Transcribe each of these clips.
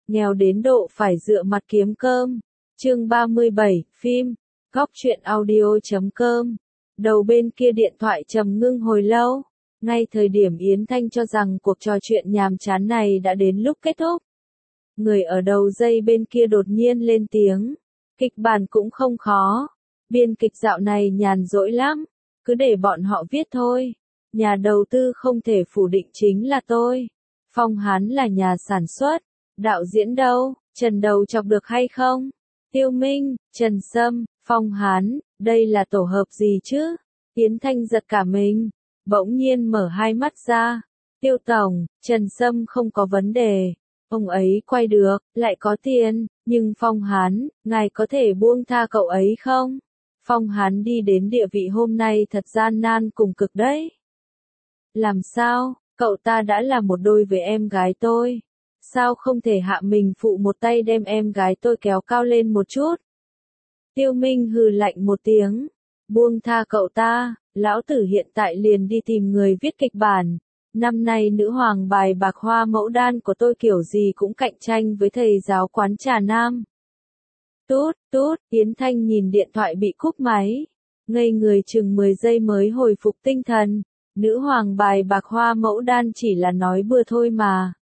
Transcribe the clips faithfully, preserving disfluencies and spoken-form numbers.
nghèo đến độ phải dựa mặt kiếm cơm. Chương ba mươi bảy, phim, góc truyện audio chấm com. Đầu bên kia điện thoại trầm ngưng hồi lâu. Ngay thời điểm Yến Thanh cho rằng cuộc trò chuyện nhàm chán này đã đến lúc kết thúc. Người ở đầu dây bên kia đột nhiên lên tiếng. Kịch bản cũng không khó. Biên kịch dạo này nhàn rỗi lắm. Cứ để bọn họ viết thôi. Nhà đầu tư không thể phủ định chính là tôi. Phong Hán là nhà sản xuất. Đạo diễn đâu, Trần Đầu Chọc được hay không? Tiêu Minh, Trần Sâm, Phong Hán, đây là tổ hợp gì chứ? Yến Thanh giật cả mình. Bỗng nhiên mở hai mắt ra. Tiêu Tổng, Trần Sâm không có vấn đề. Ông ấy quay được, lại có tiền, nhưng Phong Hán, ngài có thể buông tha cậu ấy không? Phong Hán đi đến địa vị hôm nay thật gian nan cùng cực đấy. Làm sao, cậu ta đã là một đôi với em gái tôi. Sao không thể hạ mình phụ một tay đem em gái tôi kéo cao lên một chút? Tiêu Minh hừ lạnh một tiếng. Buông tha cậu ta, lão tử hiện tại liền đi tìm người viết kịch bản. Năm nay nữ hoàng bài bạc hoa mẫu đan của tôi kiểu gì cũng cạnh tranh với thầy giáo quán trà nam. Tút, tút, Yến Thanh nhìn điện thoại bị cúp máy. Ngây người chừng mười giây mới hồi phục tinh thần. Nữ hoàng bài bạc hoa mẫu đan chỉ là nói bừa thôi mà.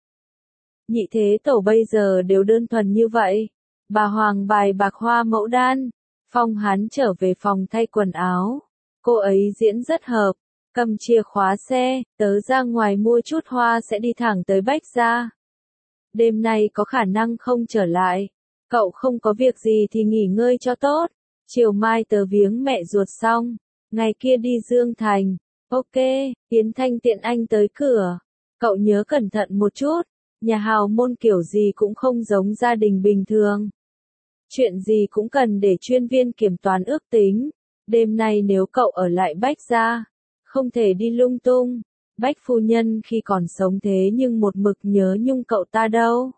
Nhị thế tổ bây giờ đều đơn thuần như vậy. Bà hoàng bài bạc hoa mẫu đan. Phong Hán trở về phòng thay quần áo. Cô ấy diễn rất hợp. Cầm chìa khóa xe, tớ ra ngoài mua chút hoa sẽ đi thẳng tới Bách Gia. Đêm nay có khả năng không trở lại. Cậu không có việc gì thì nghỉ ngơi cho tốt. Chiều mai tớ viếng mẹ ruột xong. Ngày kia đi Dương Thành. Ok, Yến Thanh tiện anh tới cửa. Cậu nhớ cẩn thận một chút. Nhà hào môn kiểu gì cũng không giống gia đình bình thường. Chuyện gì cũng cần để chuyên viên kiểm toán ước tính. Đêm nay nếu cậu ở lại Bách Gia, không thể đi lung tung. Bách phu nhân khi còn sống thế nhưng một mực nhớ nhung cậu ta đâu.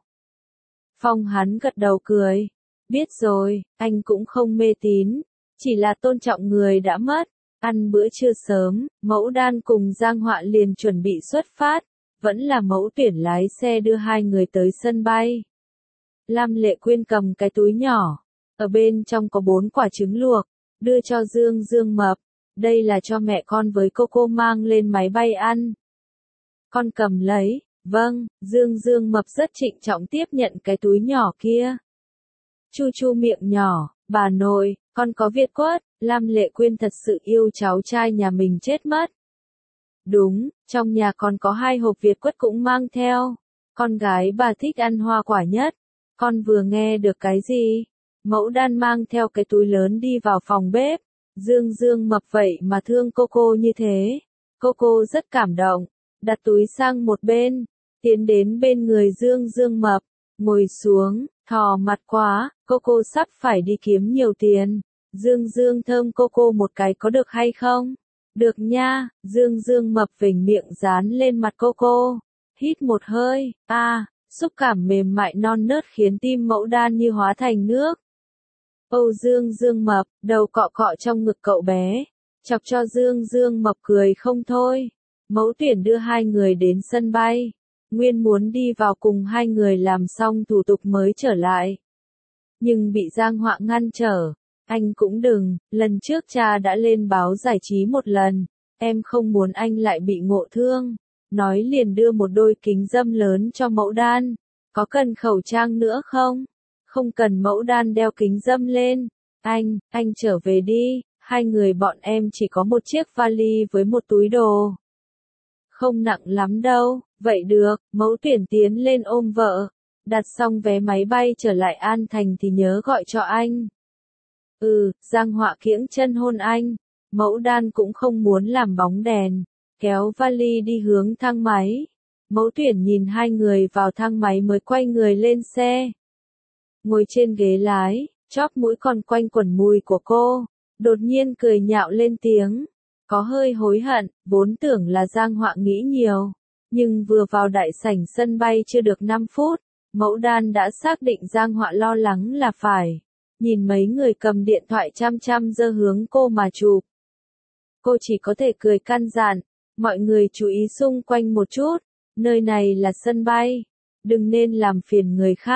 Phong Hán gật đầu cười. Biết rồi, anh cũng không mê tín. Chỉ là tôn trọng người đã mất. Ăn bữa trưa sớm, Mẫu Đan cùng Giang Họa liền chuẩn bị xuất phát. Vẫn là Mẫu Tuyển lái xe đưa hai người tới sân bay. Lam Lệ Quyên cầm cái túi nhỏ. Ở bên trong có bốn quả trứng luộc. Đưa cho Dương Dương Mập. Đây là cho mẹ con với cô cô mang lên máy bay ăn. Con cầm lấy. Vâng, Dương Dương Mập rất trịnh trọng tiếp nhận cái túi nhỏ kia. Chu chu miệng nhỏ. Bà nội, con có Việt quất. Lam Lệ Quyên thật sự yêu cháu trai nhà mình chết mất. Đúng, trong nhà còn có hai hộp Việt quất cũng mang theo. Con gái bà thích ăn hoa quả nhất. Con vừa nghe được cái gì? Mẫu Đan mang theo cái túi lớn đi vào phòng bếp. Dương Dương Mập vậy mà thương cô cô như thế. Cô cô rất cảm động. Đặt túi sang một bên. Tiến đến bên người Dương Dương Mập. Ngồi xuống, thò mặt quá. Cô cô sắp phải đi kiếm nhiều tiền. Dương Dương thơm cô cô một cái có được hay không? Được nha. Dương Dương Mập vểnh miệng dán lên mặt cô cô. Hít một hơi. A, à, xúc cảm mềm mại non nớt khiến tim Mẫu Đan như hóa thành nước. Âu Dương Dương Mập, đầu cọ cọ trong ngực cậu bé. Chọc cho Dương Dương Mập cười không thôi. Mẫu Tuyển đưa hai người đến sân bay. Nguyên muốn đi vào cùng hai người làm xong thủ tục mới trở lại. Nhưng bị Giang Họa ngăn trở. Anh cũng đừng, lần trước cha đã lên báo giải trí một lần. Em không muốn anh lại bị ngộ thương. Nói liền đưa một đôi kính râm lớn cho Mẫu Đan. Có cần khẩu trang nữa không? Không cần. Mẫu Đan đeo kính râm lên. Anh, anh trở về đi. Hai người bọn em chỉ có một chiếc vali với một túi đồ. Không nặng lắm đâu. Vậy được. Mẫu Tuyển tiến lên ôm vợ. Đặt xong vé máy bay trở lại An Thành thì nhớ gọi cho anh. Ừ, Giang Họa kiễng chân hôn anh. Mẫu Đan cũng không muốn làm bóng đèn. Kéo vali đi hướng thang máy. Mẫu Tuyển nhìn hai người vào thang máy mới quay người lên xe. Ngồi trên ghế lái, chóp mũi còn quanh quẩn mùi của cô. Đột nhiên cười nhạo lên tiếng. Có hơi hối hận, vốn tưởng là Giang Họa nghĩ nhiều. Nhưng vừa vào đại sảnh sân bay chưa được năm phút. Mẫu Đan đã xác định Giang Họa lo lắng là phải. Nhìn mấy người cầm điện thoại chăm chăm giơ hướng cô mà chụp. Cô chỉ có thể cười căn dặn. Mọi người chú ý xung quanh một chút. Nơi này là sân bay. Đừng nên làm phiền người khác.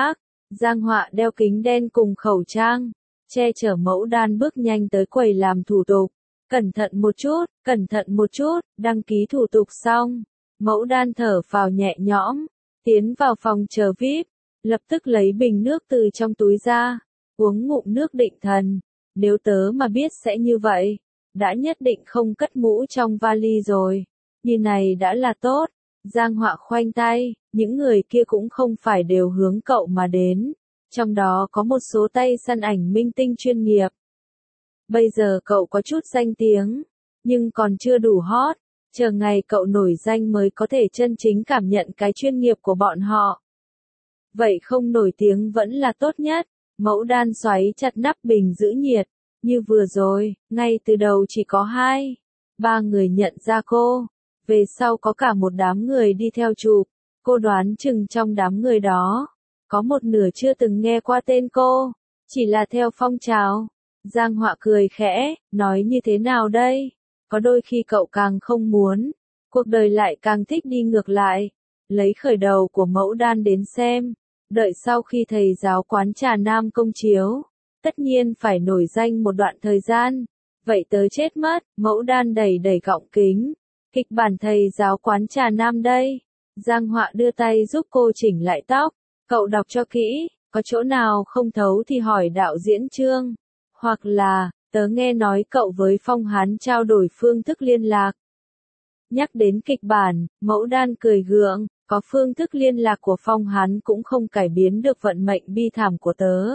Giang Họa đeo kính đen cùng khẩu trang, che chở Mẫu Đan bước nhanh tới quầy làm thủ tục. Cẩn thận một chút, cẩn thận một chút, đăng ký thủ tục xong. Mẫu Đan thở phào nhẹ nhõm, tiến vào phòng chờ vi ai pi, lập tức lấy bình nước từ trong túi ra, uống ngụm nước định thần. Nếu tớ mà biết sẽ như vậy, đã nhất định không cất mũ trong vali rồi. Như này đã là tốt. Giang Họa khoanh tay, những người kia cũng không phải đều hướng cậu mà đến. Trong đó có một số tay săn ảnh minh tinh chuyên nghiệp. Bây giờ cậu có chút danh tiếng, nhưng còn chưa đủ hot. Chờ ngày cậu nổi danh mới có thể chân chính cảm nhận cái chuyên nghiệp của bọn họ. Vậy không nổi tiếng vẫn là tốt nhất. Mẫu Đan xoáy chặt nắp bình giữ nhiệt. Như vừa rồi, ngay từ đầu chỉ có hai, ba người nhận ra cô. Về sau có cả một đám người đi theo chụp. Cô đoán chừng trong đám người đó, có một nửa chưa từng nghe qua tên cô, chỉ là theo phong trào. Giang Họa cười khẽ, nói như thế nào đây? Có đôi khi cậu càng không muốn, cuộc đời lại càng thích đi ngược lại. Lấy khởi đầu của Mẫu Đan đến xem, đợi sau khi thầy giáo quán trà Nam công chiếu, tất nhiên phải nổi danh một đoạn thời gian. Vậy tớ chết mất. Mẫu Đan đẩy đẩy gọng kính. Kịch bản thầy giáo quán trà Nam đây. Giang Họa đưa tay giúp cô chỉnh lại tóc. Cậu đọc cho kỹ, có chỗ nào không thấu thì hỏi đạo diễn Trương. Hoặc là, tớ nghe nói cậu với Phong Hán trao đổi phương thức liên lạc. Nhắc đến kịch bản, Mẫu Đan cười gượng, có phương thức liên lạc của Phong Hán cũng không cải biến được vận mệnh bi thảm của tớ.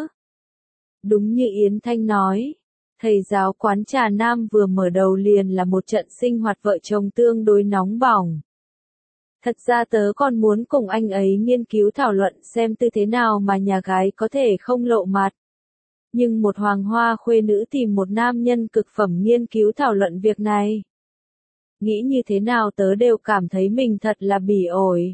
Đúng như Yến Thanh nói, thầy giáo quán trà Nam vừa mở đầu liền là một trận sinh hoạt vợ chồng tương đối nóng bỏng. Thật ra tớ còn muốn cùng anh ấy nghiên cứu thảo luận xem tư thế nào mà nhà gái có thể không lộ mặt. Nhưng một hoàng hoa khuê nữ tìm một nam nhân cực phẩm nghiên cứu thảo luận việc này. Nghĩ như thế nào tớ đều cảm thấy mình thật là bỉ ổi.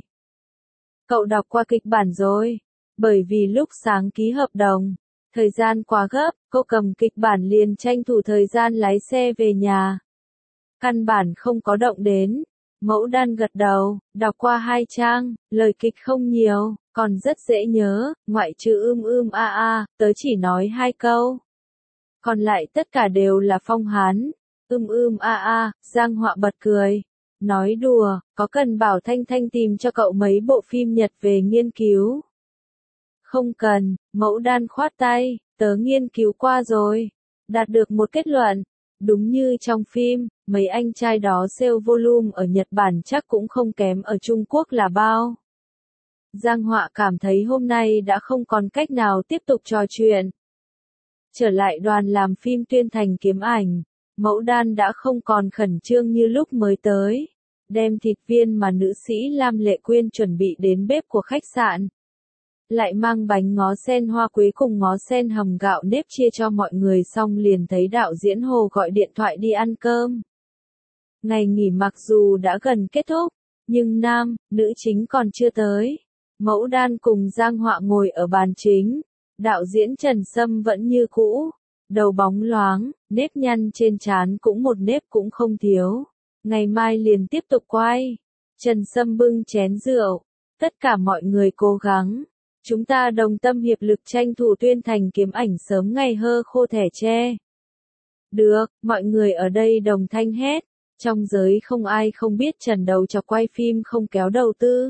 Cậu đọc qua kịch bản rồi, bởi vì lúc sáng ký hợp đồng, thời gian quá gấp, cô cầm kịch bản liền tranh thủ thời gian lái xe về nhà. Căn bản không có động đến. Mẫu Đan gật đầu, đọc qua hai trang, lời kịch không nhiều, còn rất dễ nhớ, ngoại trừ ưm ưm a a, tớ chỉ nói hai câu. Còn lại tất cả đều là Phong Hán. Ưm ưm a a, Giang Họa bật cười. Nói đùa, có cần bảo Thanh Thanh tìm cho cậu mấy bộ phim Nhật về nghiên cứu? Không cần. Mẫu Đan khoát tay, tớ nghiên cứu qua rồi. Đạt được một kết luận. Đúng như trong phim, mấy anh trai đó sale volume ở Nhật Bản chắc cũng không kém ở Trung Quốc là bao. Giang Họa cảm thấy hôm nay đã không còn cách nào tiếp tục trò chuyện. Trở lại đoàn làm phim Tuyên Thành Kiếm Ảnh, Mẫu Đan đã không còn khẩn trương như lúc mới tới. Đem thịt viên mà nữ sĩ Lam Lệ Quyên chuẩn bị đến bếp của khách sạn. Lại mang bánh ngó sen hoa quế cùng ngó sen hầm gạo nếp chia cho mọi người xong liền thấy đạo diễn Hồ gọi điện thoại đi ăn cơm. Ngày nghỉ mặc dù đã gần kết thúc, nhưng nam, nữ chính còn chưa tới. Mẫu Đan cùng Giang Họa ngồi ở bàn chính. Đạo diễn Trần Sâm vẫn như cũ. Đầu bóng loáng, nếp nhăn trên trán cũng một nếp cũng không thiếu. Ngày mai liền tiếp tục quay. Trần Sâm bưng chén rượu. Tất cả mọi người cố gắng. Chúng ta đồng tâm hiệp lực tranh thủ Tuyên Thành Kiếm Ảnh sớm ngày hơ khô thẻ tre. Được, mọi người ở đây đồng thanh hét. Trong giới không ai không biết Trần đầu chọc quay phim không kéo đầu tư.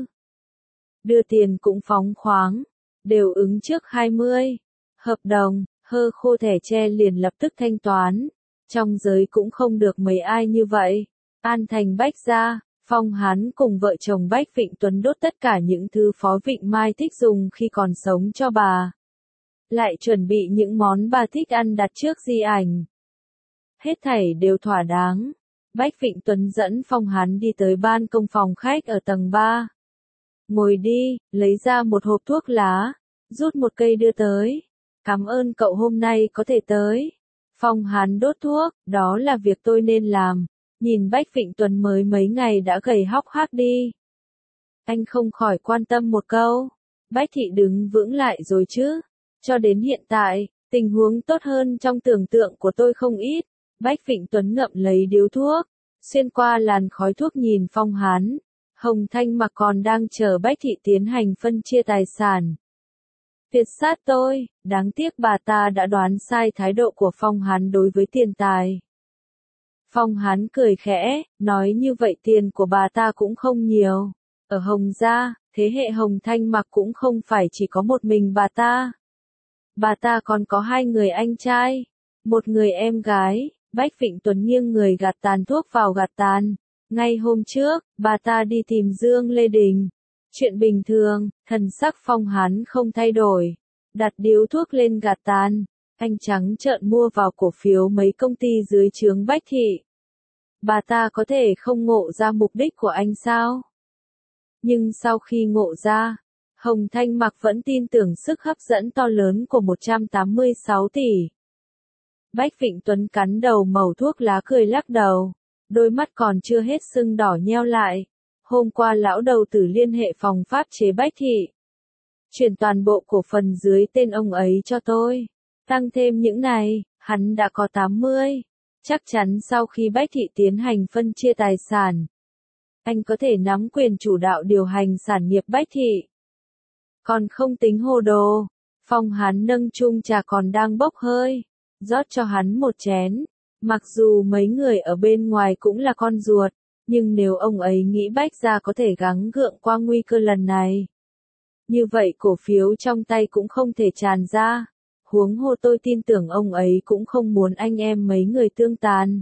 Đưa tiền cũng phóng khoáng. Đều ứng trước hai mươi. Hợp đồng, hơ khô thẻ tre liền lập tức thanh toán. Trong giới cũng không được mấy ai như vậy. An Thành Bách Gia, Phong Hán cùng vợ chồng Bách Vịnh Tuấn đốt tất cả những thứ Phó Vịnh Mai thích dùng khi còn sống cho bà. Lại chuẩn bị những món bà thích ăn đặt trước di ảnh. Hết thảy đều thỏa đáng. Bách Vịnh Tuấn dẫn Phong Hán đi tới ban công phòng khách ở tầng ba. Ngồi đi, lấy ra một hộp thuốc lá, rút một cây đưa tới. Cảm ơn cậu hôm nay có thể tới. Phong Hán đốt thuốc, đó là việc tôi nên làm. Nhìn Bách Vịnh Tuấn mới mấy ngày đã gầy hóc hác đi. Anh không khỏi quan tâm một câu. Bách Thị đứng vững lại rồi chứ. Cho đến hiện tại, tình huống tốt hơn trong tưởng tượng của tôi không ít. Bách Vịnh Tuấn ngậm lấy điếu thuốc. Xuyên qua làn khói thuốc nhìn Phong Hán. Hồng Thanh mà còn đang chờ Bách Thị tiến hành phân chia tài sản. Tuyệt sát tôi, đáng tiếc bà ta đã đoán sai thái độ của Phong Hán đối với tiền tài. Phong Hán cười khẽ, nói như vậy tiền của bà ta cũng không nhiều. Ở Hồng gia, thế hệ Hồng Thanh Mặc cũng không phải chỉ có một mình bà ta. Bà ta còn có hai người anh trai, một người em gái. Bách Vịnh Tuấn nghiêng người gạt tàn thuốc vào gạt tàn. Ngay hôm trước, bà ta đi tìm Dương Lê Đình. Chuyện bình thường, thần sắc Phong Hán không thay đổi. Đặt điếu thuốc lên gạt tàn. Anh trắng trợn mua vào cổ phiếu mấy công ty dưới trướng Bách Thị. Bà ta có thể không ngộ ra mục đích của anh sao? Nhưng sau khi ngộ ra, Hồng Thanh Mặc vẫn tin tưởng sức hấp dẫn to lớn của một trăm tám mươi sáu tỷ. Bách Vịnh Tuấn cắn đầu mẩu thuốc lá cười lắc đầu, đôi mắt còn chưa hết sưng đỏ nheo lại. Hôm qua lão đầu tử liên hệ phòng pháp chế Bách Thị. Chuyển toàn bộ cổ phần dưới tên ông ấy cho tôi. Tăng thêm những này, hắn đã có tám mươi. Chắc chắn sau khi Bách Thị tiến hành phân chia tài sản, anh có thể nắm quyền chủ đạo điều hành sản nghiệp Bách Thị. Còn không tính hồ đồ, Phong Hán nâng chung trà còn đang bốc hơi, rót cho hắn một chén. Mặc dù mấy người ở bên ngoài cũng là con ruột, nhưng nếu ông ấy nghĩ Bách gia có thể gắng gượng qua nguy cơ lần này, như vậy cổ phiếu trong tay cũng không thể tràn ra. Huống hồ tôi tin tưởng ông ấy cũng không muốn anh em mấy người tương tàn.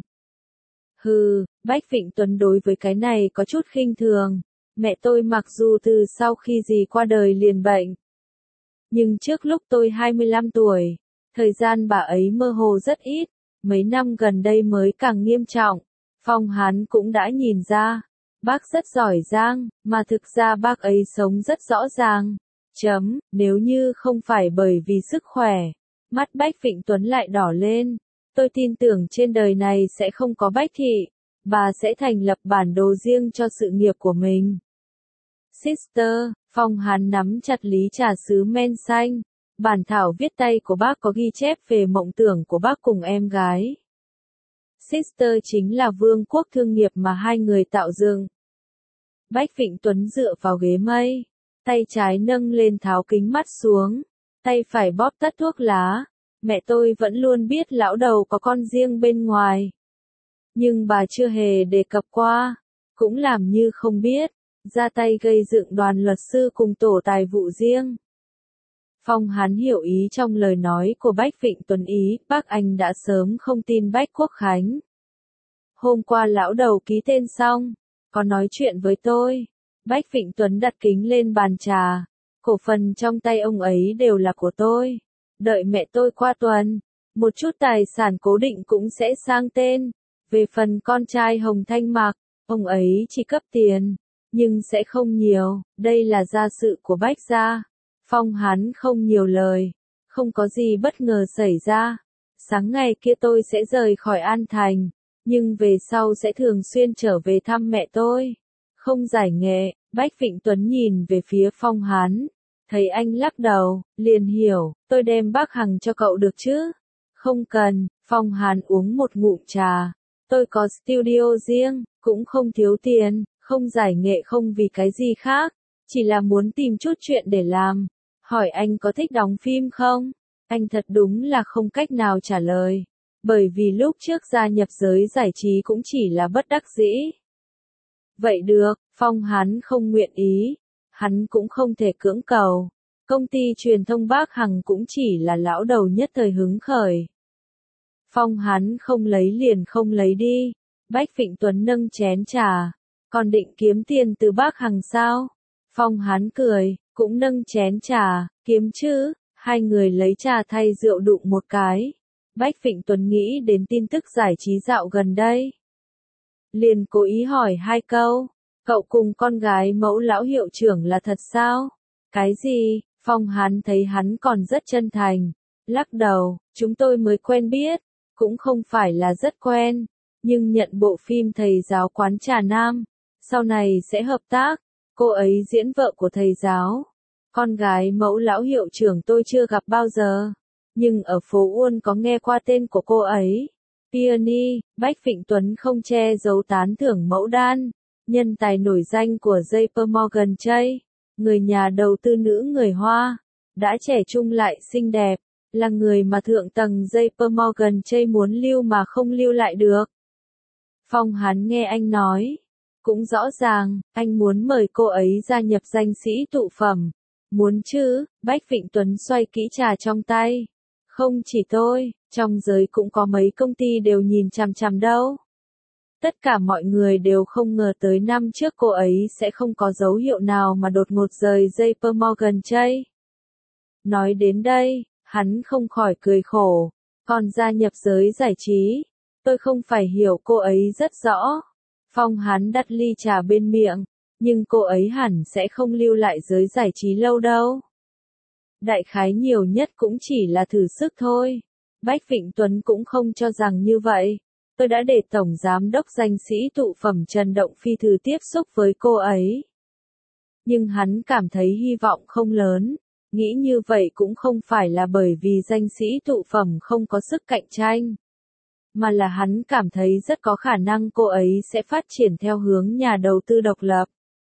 Hừ, Bách Vịnh Tuấn đối với cái này có chút khinh thường. Mẹ tôi mặc dù từ sau khi dì qua đời liền bệnh, nhưng trước lúc tôi hai mươi lăm tuổi, thời gian bà ấy mơ hồ rất ít, mấy năm gần đây mới càng nghiêm trọng. Phong Hán cũng đã nhìn ra, bác rất giỏi giang, mà thực ra bác ấy sống rất rõ ràng. Chấm, nếu như không phải bởi vì sức khỏe, mắt Bách Vịnh Tuấn lại đỏ lên. Tôi tin tưởng trên đời này sẽ không có Bách Thị, bà sẽ thành lập bản đồ riêng cho sự nghiệp của mình. Sister, Phong Hán nắm chặt lý trà sứ men xanh. Bản thảo viết tay của bác có ghi chép về mộng tưởng của bác cùng em gái. Sister chính là vương quốc thương nghiệp mà hai người tạo dựng. Bách Vịnh Tuấn dựa vào ghế mây, tay trái nâng lên tháo kính mắt xuống, tay phải bóp tắt thuốc lá. Mẹ tôi vẫn luôn biết lão đầu có con riêng bên ngoài, nhưng bà chưa hề đề cập qua, cũng làm như không biết, ra tay gây dựng đoàn luật sư cùng tổ tài vụ riêng. Phong Hán hiểu ý trong lời nói của Bách Vịnh Tuấn ý, bác anh đã sớm không tin Bách Quốc Khánh. Hôm qua lão đầu ký tên xong, có nói chuyện với tôi. Bách Vịnh Tuấn đặt kính lên bàn trà, cổ phần trong tay ông ấy đều là của tôi. Đợi mẹ tôi qua tuần, một chút tài sản cố định cũng sẽ sang tên. Về phần con trai Hồng Thanh Mặc, ông ấy chỉ cấp tiền, nhưng sẽ không nhiều, đây là gia sự của Bách gia. Phong Hán không nhiều lời, không có gì bất ngờ xảy ra. Sáng ngày kia tôi sẽ rời khỏi An Thành, nhưng về sau sẽ thường xuyên trở về thăm mẹ tôi. Không giải nghệ, Bách Vịnh Tuấn nhìn về phía Phong Hán, thấy anh lắc đầu, liền hiểu, tôi đem bác Hằng cho cậu được chứ? Không cần, Phong Hán uống một ngụm trà. Tôi có studio riêng, cũng không thiếu tiền, không giải nghệ không vì cái gì khác, chỉ là muốn tìm chút chuyện để làm. Hỏi anh có thích đóng phim không? Anh thật đúng là không cách nào trả lời, bởi vì lúc trước gia nhập giới giải trí cũng chỉ là bất đắc dĩ. Vậy được, Phong Hán không nguyện ý, hắn cũng không thể cưỡng cầu. Công ty truyền thông bác Hằng cũng chỉ là lão đầu nhất thời hứng khởi. Phong Hán không lấy liền không lấy đi. Bách Vịnh Tuấn nâng chén trà, còn định kiếm tiền từ bác Hằng sao? Phong Hán cười, cũng nâng chén trà, kiếm chứ. Hai người lấy trà thay rượu đụng một cái. Bách Vịnh Tuấn nghĩ đến tin tức giải trí dạo gần đây, liền cố ý hỏi hai câu, cậu cùng con gái mẫu lão hiệu trưởng là thật sao? Cái gì? Phong Hán thấy hắn còn rất chân thành, lắc đầu, chúng tôi mới quen biết, cũng không phải là rất quen, nhưng nhận bộ phim Thầy giáo quán trà Nam, sau này sẽ hợp tác. Cô ấy diễn vợ của thầy giáo. Con gái mẫu lão hiệu trưởng tôi chưa gặp bao giờ, nhưng ở phố Uôn có nghe qua tên của cô ấy. Peony, Bách Vịnh Tuấn không che giấu tán thưởng Mẫu Đan, nhân tài nổi danh của gi pê Morgan Chase, người nhà đầu tư nữ người Hoa. đã trẻ trung lại xinh đẹp, là người mà thượng tầng J P Morgan Chase muốn lưu mà không lưu lại được. Phong hắn nghe anh nói, cũng rõ ràng, anh muốn mời cô ấy gia nhập danh sĩ tụ phẩm. Muốn chứ, Bách Vịnh Tuấn xoay kỹ trà trong tay. Không chỉ tôi, trong giới cũng có mấy công ty đều nhìn chằm chằm đâu. Tất cả mọi người đều không ngờ tới năm trước cô ấy sẽ không có dấu hiệu nào mà đột ngột rời J P Morgan Chase. Nói đến đây, hắn không khỏi cười khổ, còn gia nhập giới giải trí, tôi không phải hiểu cô ấy rất rõ. Phong hắn đặt ly trà bên miệng, nhưng cô ấy hẳn sẽ không lưu lại giới giải trí lâu đâu. Đại khái nhiều nhất cũng chỉ là thử sức thôi. Bách Vịnh Tuấn cũng không cho rằng như vậy. Tôi đã để Tổng Giám đốc danh sĩ tụ phẩm Trần Động Phi thử tiếp xúc với cô ấy. Nhưng hắn cảm thấy hy vọng không lớn. Nghĩ như vậy cũng không phải là bởi vì danh sĩ tụ phẩm không có sức cạnh tranh. Mà là hắn cảm thấy rất có khả năng cô ấy sẽ phát triển theo hướng nhà đầu tư độc lập.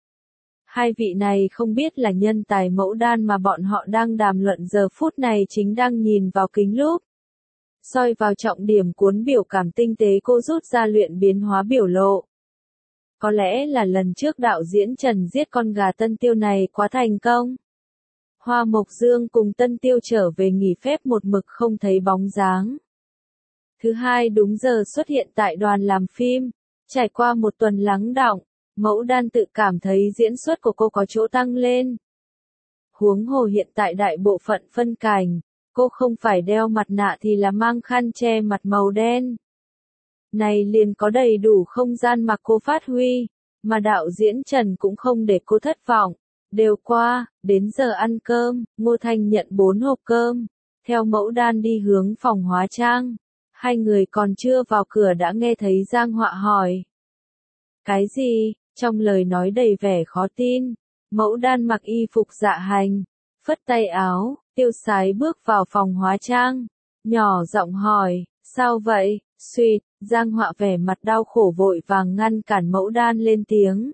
Hai vị này không biết là nhân tài mẫu đan mà bọn họ đang đàm luận giờ phút này chính đang nhìn vào kính lúp. Soi vào trọng điểm cuốn biểu cảm tinh tế cô rút ra luyện biến hóa biểu lộ. Có lẽ là lần trước đạo diễn Trần giết con gà Tân Tiêu này quá thành công. Hoa Mộc Dương cùng Tân Tiêu trở về nghỉ phép một mực không thấy bóng dáng. Thứ hai đúng giờ xuất hiện tại đoàn làm phim. Trải qua một tuần lắng đọng, Mẫu Đan tự cảm thấy diễn xuất của cô có chỗ tăng lên. Huống hồ hiện tại đại bộ phận phân cảnh, cô không phải đeo mặt nạ thì là mang khăn che mặt màu đen. Này liền có đầy đủ không gian mà cô phát huy, mà đạo diễn Trần cũng không để cô thất vọng. Đều qua, đến giờ ăn cơm, Ngô Thanh nhận bốn hộp cơm, theo Mẫu Đan đi hướng phòng hóa trang. Hai người còn chưa vào cửa đã nghe thấy Giang Họa hỏi. Cái gì? Trong lời nói đầy vẻ khó tin. Mẫu Đan mặc y phục dạ hành, phất tay áo, tiêu sái bước vào phòng hóa trang. Nhỏ giọng hỏi, sao vậy? Suýt, Giang Họa vẻ mặt đau khổ vội vàng ngăn cản Mẫu Đan lên tiếng.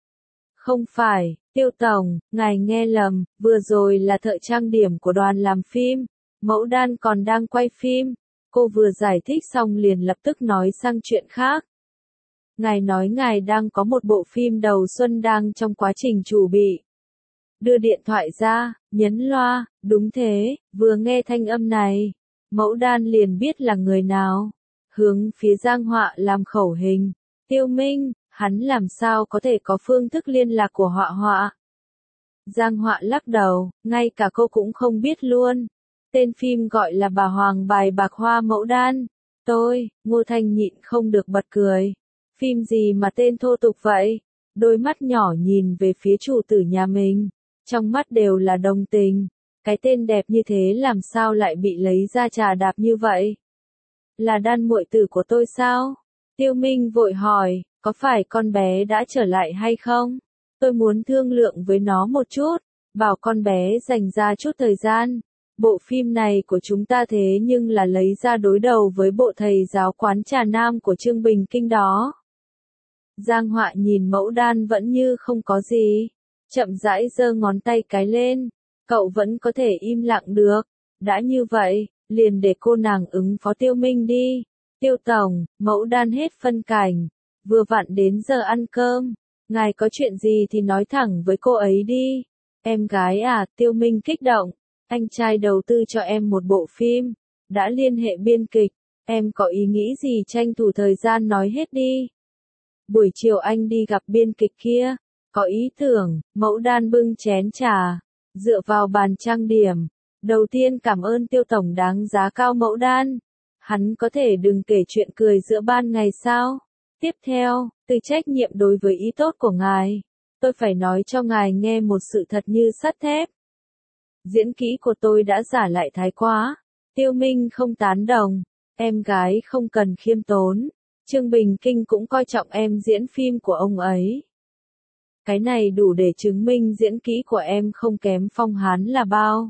Không phải, Tiêu Tổng, ngài nghe lầm, vừa rồi là thợ trang điểm của đoàn làm phim. Mẫu Đan còn đang quay phim. Cô vừa giải thích xong liền lập tức nói sang chuyện khác. Ngài nói ngài đang có một bộ phim đầu xuân đang trong quá trình chuẩn bị. Đưa điện thoại ra, nhấn loa, đúng thế, vừa nghe thanh âm này. Mẫu Đan liền biết là người nào. Hướng phía Giang Họa làm khẩu hình. Tiêu Minh, hắn làm sao có thể có phương thức liên lạc của Họa Họa. Giang Họa lắc đầu, ngay cả cô cũng không biết luôn. Tên phim gọi là Bà Hoàng Bài Bạc Hoa Mẫu Đan. Tôi, Ngô Thanh nhịn không được bật cười. Phim gì mà tên thô tục vậy? Đôi mắt nhỏ nhìn về phía chủ tử nhà mình. Trong mắt đều là đồng tình. Cái tên đẹp như thế làm sao lại bị lấy ra trà đạp như vậy? Là Đan muội tử của tôi sao? Tiêu Minh vội hỏi, có phải con bé đã trở lại hay không? Tôi muốn thương lượng với nó một chút. Bảo con bé dành ra chút thời gian. Bộ phim này của chúng ta thế nhưng là lấy ra đối đầu với bộ thầy giáo quán trà nam của Trương Bình Kinh đó. Giang Họa nhìn Mẫu Đan vẫn như không có gì. Chậm rãi giơ ngón tay cái lên. Cậu vẫn có thể im lặng được. Đã như vậy, liền để cô nàng ứng phó Tiêu Minh đi. Tiêu Tổng, Mẫu Đan hết phân cảnh. Vừa vặn đến giờ ăn cơm. Ngài có chuyện gì thì nói thẳng với cô ấy đi. Em gái à, Tiêu Minh kích động. Anh trai đầu tư cho em một bộ phim. Đã liên hệ biên kịch. Em có ý nghĩ gì tranh thủ thời gian nói hết đi. Buổi chiều anh đi gặp biên kịch kia. Có ý tưởng, Mẫu Đan bưng chén trà. Dựa vào bàn trang điểm. Đầu tiên cảm ơn Tiêu Tổng đáng giá cao Mẫu Đan. Hắn có thể đừng kể chuyện cười giữa ban ngày sao. Tiếp theo, từ trách nhiệm đối với ý tốt của ngài. Tôi phải nói cho ngài nghe một sự thật như sắt thép. Diễn kỹ của tôi đã giả lại thái quá. Tiêu Minh không tán đồng. Em gái không cần khiêm tốn. Trương Bình Kinh cũng coi trọng em diễn phim của ông ấy. Cái này đủ để chứng minh diễn kỹ của em không kém Phong Hán là bao.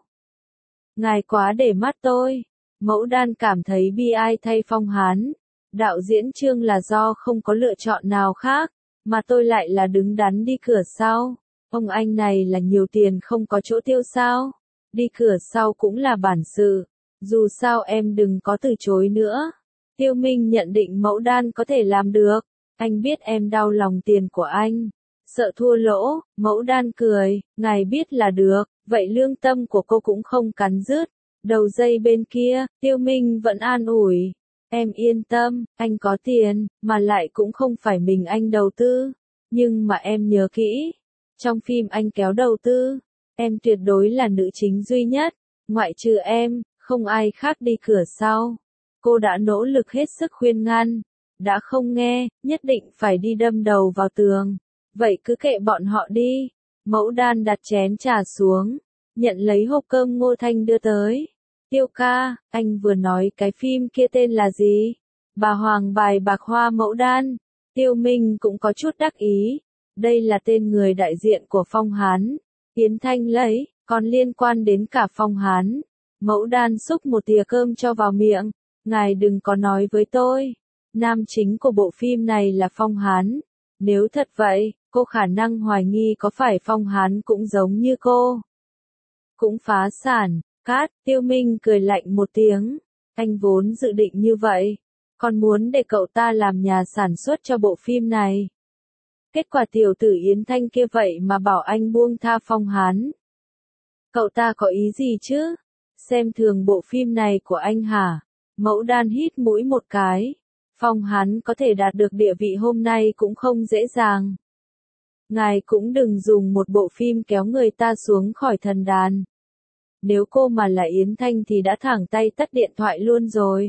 Ngài quá để mắt tôi. Mẫu Đan cảm thấy bi ai thay Phong Hán. Đạo diễn Trương là do không có lựa chọn nào khác, mà tôi lại là đứng đắn đi cửa sau. Ông anh này là nhiều tiền không có chỗ tiêu sao. đi cửa sau cũng là bản sự. Dù sao em đừng có từ chối nữa. Tiêu Minh nhận định Mẫu Đan có thể làm được. Anh biết em đau lòng tiền của anh. Sợ thua lỗ, Mẫu Đan cười, ngài biết là được, vậy lương tâm của cô cũng không cắn rứt. Đầu dây bên kia, Tiêu Minh vẫn an ủi. Em yên tâm, anh có tiền, mà lại cũng không phải mình anh đầu tư. Nhưng mà em nhớ kỹ, trong phim anh kéo đầu tư, em tuyệt đối là nữ chính duy nhất, ngoại trừ em, không ai khác đi cửa sau. Cô đã nỗ lực hết sức khuyên ngăn, đã không nghe, nhất định phải đi đâm đầu vào tường. Vậy cứ kệ bọn họ đi. Mẫu Đan đặt chén trà xuống, nhận lấy hộp cơm Ngô Thanh đưa tới. Tiêu ca, anh vừa nói cái phim kia tên là gì? Bà Hoàng bài bạc Hoa Mẫu Đan. Tiêu Minh cũng có chút đắc ý. Đây là tên người đại diện của Phong Hán. Yến Thanh lấy, còn liên quan đến cả Phong Hán. Mẫu Đan xúc một thìa cơm cho vào miệng. Ngài đừng có nói với tôi. Nam chính của bộ phim này là Phong Hán. Nếu thật vậy, cô khả năng hoài nghi có phải Phong Hán cũng giống như cô. Cũng phá sản. Cát, Tiêu Minh cười lạnh một tiếng. Anh vốn dự định như vậy. Còn muốn để cậu ta làm nhà sản xuất cho bộ phim này. Kết quả tiểu tử Yến Thanh kia vậy mà bảo anh buông tha Phong Hán. Cậu ta có ý gì chứ? Xem thường bộ phim này của anh hả? Mẫu Đan hít mũi một cái. Phong Hán có thể đạt được địa vị hôm nay cũng không dễ dàng. Ngài cũng đừng dùng một bộ phim kéo người ta xuống khỏi thần đàn. Nếu cô mà là Yến Thanh thì đã thẳng tay tắt điện thoại luôn rồi.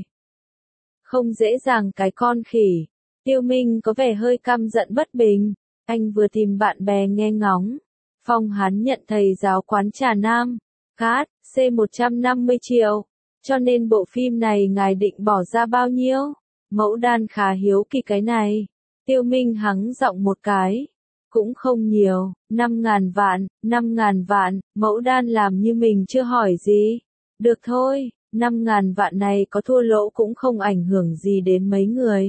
Không dễ dàng cái con khỉ. Tiêu Minh có vẻ hơi căm giận bất bình. Anh vừa tìm bạn bè nghe ngóng. Phong Hán nhận thầy giáo quán trà Nam. Cát, C một trăm năm mươi triệu. Cho nên bộ phim này ngài định bỏ ra bao nhiêu? Mẫu Đan khá hiếu kỳ cái này. Tiêu Minh hắng giọng một cái. Cũng không nhiều, năm ngàn vạn, năm ngàn vạn, Mẫu Đan làm như mình chưa hỏi gì. Được thôi, năm ngàn vạn này có thua lỗ cũng không ảnh hưởng gì đến mấy người.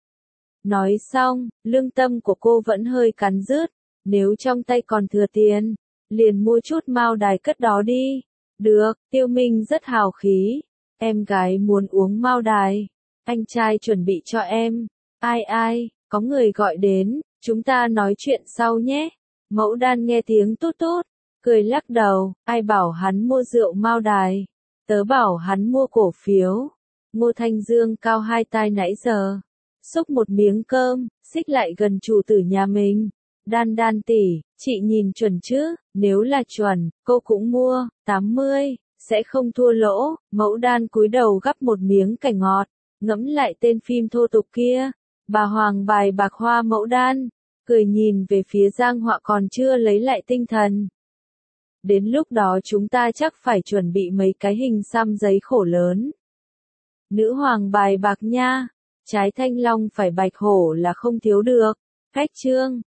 Nói xong, lương tâm của cô vẫn hơi cắn rứt. Nếu trong tay còn thừa tiền, liền mua chút mao đài cất đó đi. Được, Tiêu Minh rất hào khí. Em gái muốn uống mao đài. Anh trai chuẩn bị cho em. Ai ai, có người gọi đến. Chúng ta nói chuyện sau nhé. Mẫu Đan nghe tiếng tút tút, cười lắc đầu, ai bảo hắn mua rượu mao đài. Tớ bảo hắn mua cổ phiếu. Ngô Thanh Dương cao hai tai nãy giờ. Xúc một miếng cơm, xích lại gần chủ tử nhà mình. Đan Đan tỷ, chị nhìn chuẩn chứ, nếu là chuẩn, cô cũng mua, tám mươi, sẽ không thua lỗ. Mẫu Đan cúi đầu gắp một miếng cải ngọt, ngẫm lại tên phim thô tục kia. Bà Hoàng bài bạc Hoa Mẫu Đan, cười nhìn về phía Giang Họa còn chưa lấy lại tinh thần. Đến lúc đó chúng ta chắc phải chuẩn bị mấy cái hình xăm giấy khổ lớn. Nữ hoàng bài bạc nha, trái thanh long phải bạch hổ là không thiếu được. Cách chương